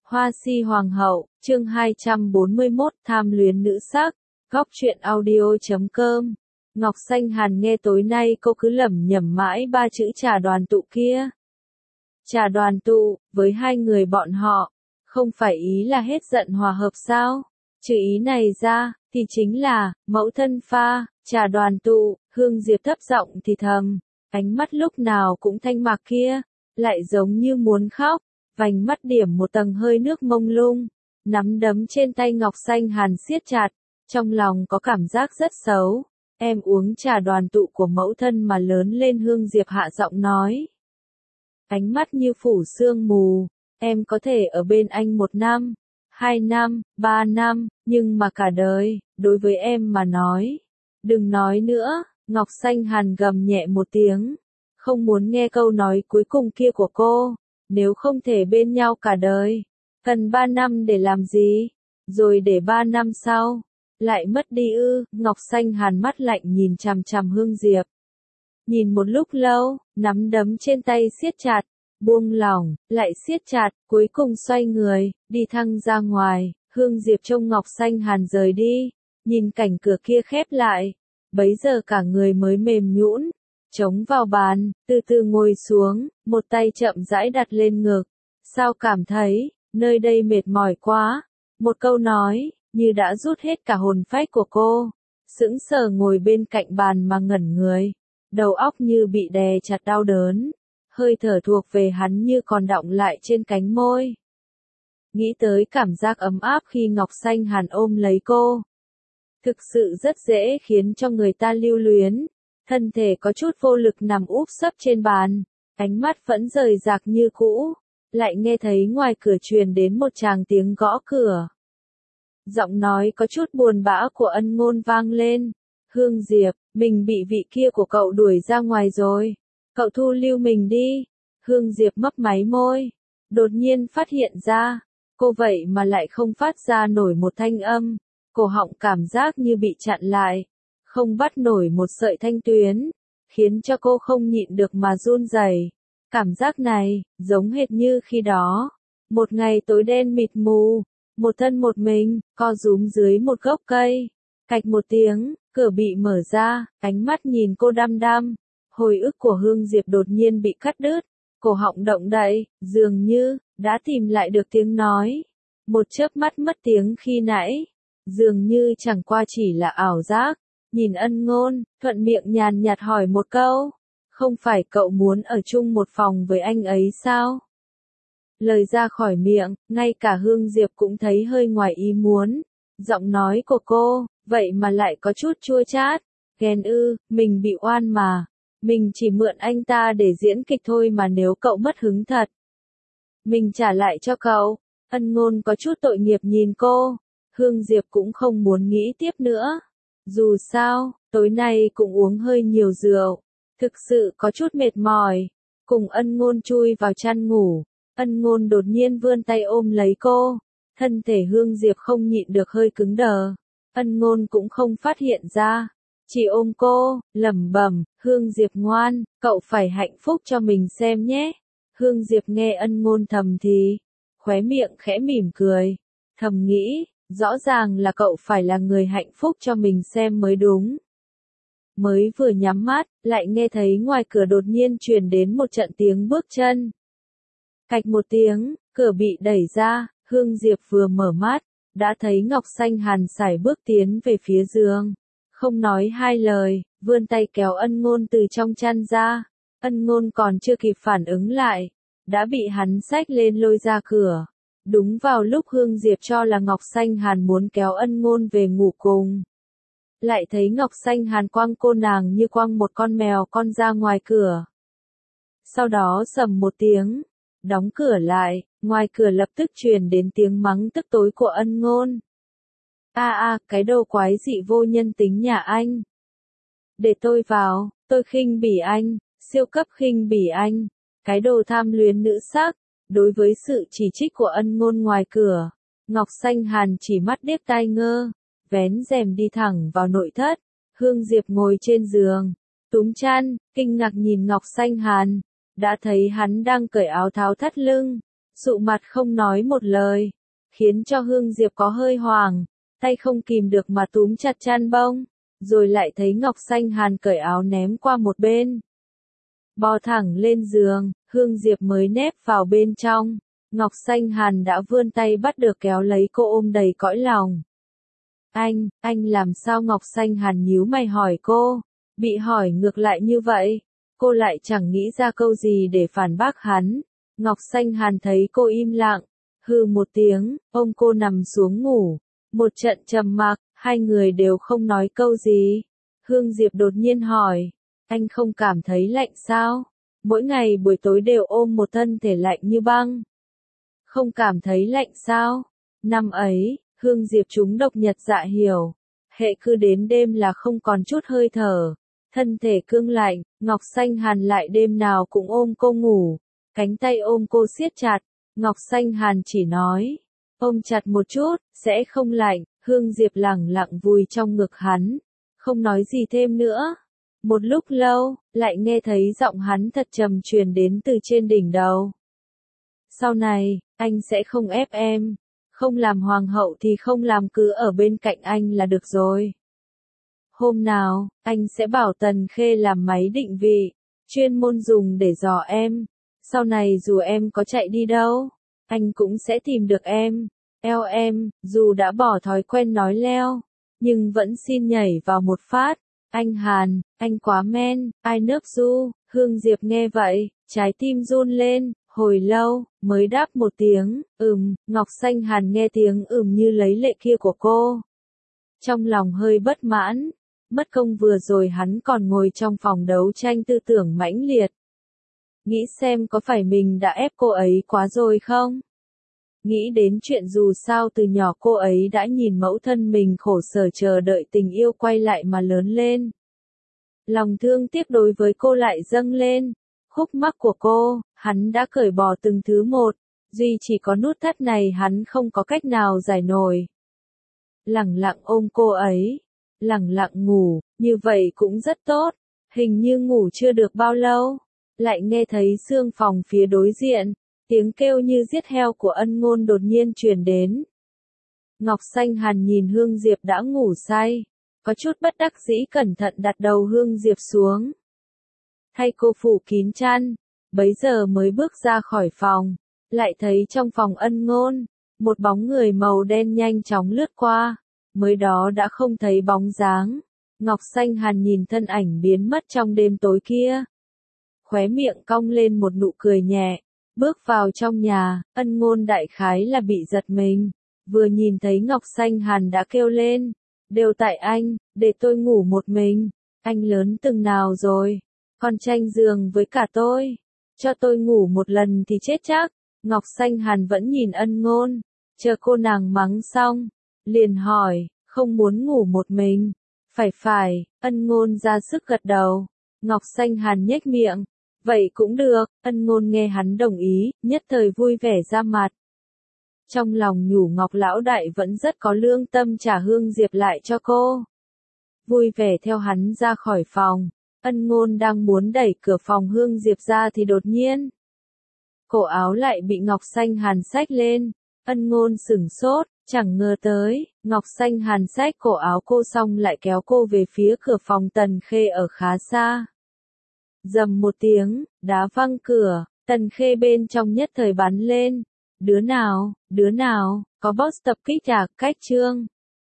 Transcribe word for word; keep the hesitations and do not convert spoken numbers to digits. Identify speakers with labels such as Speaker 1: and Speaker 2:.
Speaker 1: Hoa si hoàng hậu, chương hai trăm bốn mươi mốt, tham luyến nữ sắc, góc truyện audio chấm com. Ngọc Xanh Hàn nghe tối nay cô cứ lẩm nhẩm mãi ba chữ trà đoàn tụ kia. Trà đoàn tụ, với hai người bọn họ, không phải ý là hết giận hòa hợp sao? Trừ ý này ra, thì chính là, mẫu thân pha, trà đoàn tụ, Hương Diệp thấp giọng thì thầm, ánh mắt lúc nào cũng thanh mạc kia, lại giống như muốn khóc. Vành mắt điểm một tầng hơi nước mông lung, nắm đấm trên tay Ngọc Xanh Hàn siết chặt, trong lòng có cảm giác rất xấu. Em uống trà đoàn tụ của mẫu thân mà lớn lên, Hương Diệp hạ giọng nói. Ánh mắt như phủ sương mù, em có thể ở bên anh một năm, hai năm, ba năm, nhưng mà cả đời, đối với em mà nói. Đừng nói nữa, Ngọc Xanh Hàn gầm nhẹ một tiếng, không muốn nghe câu nói cuối cùng kia của cô. Nếu không thể bên nhau cả đời, cần ba năm để làm gì? Rồi để ba năm sau, lại mất đi ư? Ngọc Xanh Hàn mắt lạnh nhìn chằm chằm Hương Diệp. Nhìn một lúc lâu, nắm đấm trên tay siết chặt, buông lỏng, lại siết chặt, cuối cùng xoay người, đi thẳng ra ngoài. Hương Diệp trông Ngọc Xanh Hàn rời đi, nhìn cảnh cửa kia khép lại, bấy giờ cả người mới mềm nhũn. Chống vào bàn, từ từ ngồi xuống, một tay chậm rãi đặt lên ngực. Sao cảm thấy, nơi đây mệt mỏi quá? Một câu nói, như đã rút hết cả hồn phách của cô. Sững sờ ngồi bên cạnh bàn mà ngẩn người. Đầu óc như bị đè chặt đau đớn. Hơi thở thuộc về hắn như còn đọng lại trên cánh môi. Nghĩ tới cảm giác ấm áp khi Ngọc Xanh Hàn ôm lấy cô. Thực sự rất dễ khiến cho người ta lưu luyến. Thân thể có chút vô lực nằm úp sấp trên bàn, ánh mắt vẫn rời rạc như cũ, lại nghe thấy ngoài cửa truyền đến một tràng tiếng gõ cửa. Giọng nói có chút buồn bã của Ân Ngôn vang lên, Hương Diệp, mình bị vị kia của cậu đuổi ra ngoài rồi, cậu thu lưu mình đi. Hương Diệp mấp máy môi, đột nhiên phát hiện ra, cô vậy mà lại không phát ra nổi một thanh âm, cổ họng cảm giác như bị chặn lại. Không bắt nổi một sợi thanh tuyến, khiến cho cô không nhịn được mà run rẩy. Cảm giác này, giống hệt như khi đó. Một ngày tối đen mịt mù, một thân một mình, co rúm dưới một gốc cây. Cạch một tiếng, cửa bị mở ra, ánh mắt nhìn cô đăm đăm. Hồi ức của Hương Diệp đột nhiên bị cắt đứt, cổ họng động đậy, dường như, đã tìm lại được tiếng nói. Một chớp mắt mất tiếng khi nãy, dường như chẳng qua chỉ là ảo giác. Nhìn Ân Ngôn, thuận miệng nhàn nhạt hỏi một câu, không phải cậu muốn ở chung một phòng với anh ấy sao? Lời ra khỏi miệng, ngay cả Hương Diệp cũng thấy hơi ngoài ý muốn. Giọng nói của cô, vậy mà lại có chút chua chát. Ghen ư, mình bị oan mà. Mình chỉ mượn anh ta để diễn kịch thôi mà, nếu cậu mất hứng thật, mình trả lại cho cậu. Ân Ngôn có chút tội nghiệp nhìn cô. Hương Diệp cũng không muốn nghĩ tiếp nữa. Dù sao, tối nay cũng uống hơi nhiều rượu, thực sự có chút mệt mỏi. Cùng Ân Ngôn chui vào chăn ngủ, Ân Ngôn đột nhiên vươn tay ôm lấy cô, thân thể Hương Diệp không nhịn được hơi cứng đờ. Ân Ngôn cũng không phát hiện ra, chỉ ôm cô, lẩm bẩm, Hương Diệp ngoan, cậu phải hạnh phúc cho mình xem nhé. Hương Diệp nghe Ân Ngôn thầm thì, khóe miệng khẽ mỉm cười, thầm nghĩ. Rõ ràng là cậu phải là người hạnh phúc cho mình xem mới đúng. Mới vừa nhắm mắt, lại nghe thấy ngoài cửa đột nhiên truyền đến một trận tiếng bước chân. Cạch một tiếng, cửa bị đẩy ra, Hương Diệp vừa mở mắt, đã thấy Ngọc Xanh Hàn sải bước tiến về phía giường. Không nói hai lời, vươn tay kéo Ân Ngôn từ trong chăn ra. Ân Ngôn còn chưa kịp phản ứng lại, đã bị hắn xách lên lôi ra cửa. Đúng vào lúc Hương Diệp cho là Ngọc Xanh Hàn muốn kéo Ân Ngôn về ngủ cùng. Lại thấy Ngọc Xanh Hàn quăng cô nàng như quăng một con mèo con ra ngoài cửa. Sau đó sầm một tiếng, đóng cửa lại, ngoài cửa lập tức truyền đến tiếng mắng tức tối của Ân Ngôn. A a, cái đồ quái dị vô nhân tính nhà anh. Để tôi vào, tôi khinh bỉ anh, siêu cấp khinh bỉ anh, cái đồ tham luyến nữ sắc. Đối với sự chỉ trích của Ân Ngôn ngoài cửa, Ngọc Xanh Hàn chỉ mắt điếc tai ngơ, vén rèm đi thẳng vào nội thất. Hương Diệp ngồi trên giường, túm chăn, kinh ngạc nhìn Ngọc Xanh Hàn, đã thấy hắn đang cởi áo tháo thắt lưng, sụ mặt không nói một lời, khiến cho Hương Diệp có hơi hoảng, tay không kìm được mà túm chặt chăn bông, rồi lại thấy Ngọc Xanh Hàn cởi áo ném qua một bên. Bò thẳng lên giường, Hương Diệp mới nép vào bên trong, Ngọc Xanh Hàn đã vươn tay bắt được kéo lấy cô ôm đầy cõi lòng. Anh, anh làm sao? Ngọc Xanh Hàn nhíu mày hỏi cô, bị hỏi ngược lại như vậy, cô lại chẳng nghĩ ra câu gì để phản bác hắn. Ngọc Xanh Hàn thấy cô im lặng, hừ một tiếng, ôm cô nằm xuống ngủ. Một trận trầm mặc, hai người đều không nói câu gì. Hương Diệp đột nhiên hỏi, anh không cảm thấy lạnh sao? Mỗi ngày buổi tối đều ôm một thân thể lạnh như băng. Không cảm thấy lạnh sao? Năm ấy, Hương Diệp trúng độc nhật dạ hiểu. Hệ cứ đến đêm là không còn chút hơi thở. Thân thể cương lạnh, Ngọc Xanh Hàn lại đêm nào cũng ôm cô ngủ. Cánh tay ôm cô siết chặt, Ngọc Xanh Hàn chỉ nói, ôm chặt một chút, sẽ không lạnh. Hương Diệp lẳng lặng vùi trong ngực hắn, không nói gì thêm nữa. Một lúc lâu, lại nghe thấy giọng hắn thật trầm truyền đến từ trên đỉnh đầu. Sau này, anh sẽ không ép em, không làm hoàng hậu thì không làm, cứ ở bên cạnh anh là được rồi. Hôm nào, anh sẽ bảo Tần Khê làm máy định vị, chuyên môn dùng để dò em. Sau này dù em có chạy đi đâu, anh cũng sẽ tìm được em. Eo em, dù đã bỏ thói quen nói leo, nhưng vẫn xin nhảy vào một phát. Anh Hàn, anh quá men, I love you. Hương Diệp nghe vậy, trái tim run lên, hồi lâu, mới đáp một tiếng, ừm. Ngọc Xanh Hàn nghe tiếng ừm như lấy lệ kia của cô. Trong lòng hơi bất mãn, mất công vừa rồi hắn còn ngồi trong phòng đấu tranh tư tưởng mãnh liệt. Nghĩ xem có phải mình đã ép cô ấy quá rồi không? Nghĩ đến chuyện dù sao từ nhỏ cô ấy đã nhìn mẫu thân mình khổ sở chờ đợi tình yêu quay lại mà lớn lên. Lòng thương tiếc đối với cô lại dâng lên. Khúc mắc của cô, hắn đã cởi bỏ từng thứ một, duy chỉ có nút thắt này hắn không có cách nào giải nổi. Lẳng lặng ôm cô ấy, lẳng lặng ngủ, như vậy cũng rất tốt. Hình như ngủ chưa được bao lâu, lại nghe thấy xương phòng phía đối diện. Tiếng kêu như giết heo của Ân Ngôn đột nhiên truyền đến. Ngọc Xanh Hàn nhìn Hương Diệp đã ngủ say, có chút bất đắc dĩ cẩn thận đặt đầu Hương Diệp xuống. Thay cô phủ kín chăn, bấy giờ mới bước ra khỏi phòng, lại thấy trong phòng Ân Ngôn, một bóng người màu đen nhanh chóng lướt qua, mới đó đã không thấy bóng dáng. Ngọc Xanh Hàn nhìn thân ảnh biến mất trong đêm tối kia. Khóe miệng cong lên một nụ cười nhẹ. Bước vào trong nhà, Ân Ngôn đại khái là bị giật mình, vừa nhìn thấy Ngọc Xanh Hàn đã kêu lên, đều tại anh, để tôi ngủ một mình, anh lớn từng nào rồi, còn tranh giường với cả tôi, cho tôi ngủ một lần thì chết chắc. Ngọc Xanh Hàn vẫn nhìn Ân Ngôn, chờ cô nàng mắng xong, liền hỏi, không muốn ngủ một mình, phải phải. Ân Ngôn ra sức gật đầu, Ngọc Xanh Hàn nhếch miệng. Vậy cũng được. Ân Ngôn nghe hắn đồng ý, nhất thời vui vẻ ra mặt. Trong lòng nhủ Ngọc lão đại vẫn rất có lương tâm trả Hương Diệp lại cho cô. Vui vẻ theo hắn ra khỏi phòng, Ân Ngôn đang muốn đẩy cửa phòng Hương Diệp ra thì đột nhiên, cổ áo lại bị Ngọc Xanh Hàn xách lên. Ân Ngôn sửng sốt, chẳng ngờ tới, Ngọc Xanh Hàn xách cổ áo cô xong lại kéo cô về phía cửa phòng Tần Khê ở khá xa. Dầm một tiếng, đá văng cửa, Tần Khê bên trong nhất thời bắn lên. Đứa nào, đứa nào, có boss tập kích à, cách trương.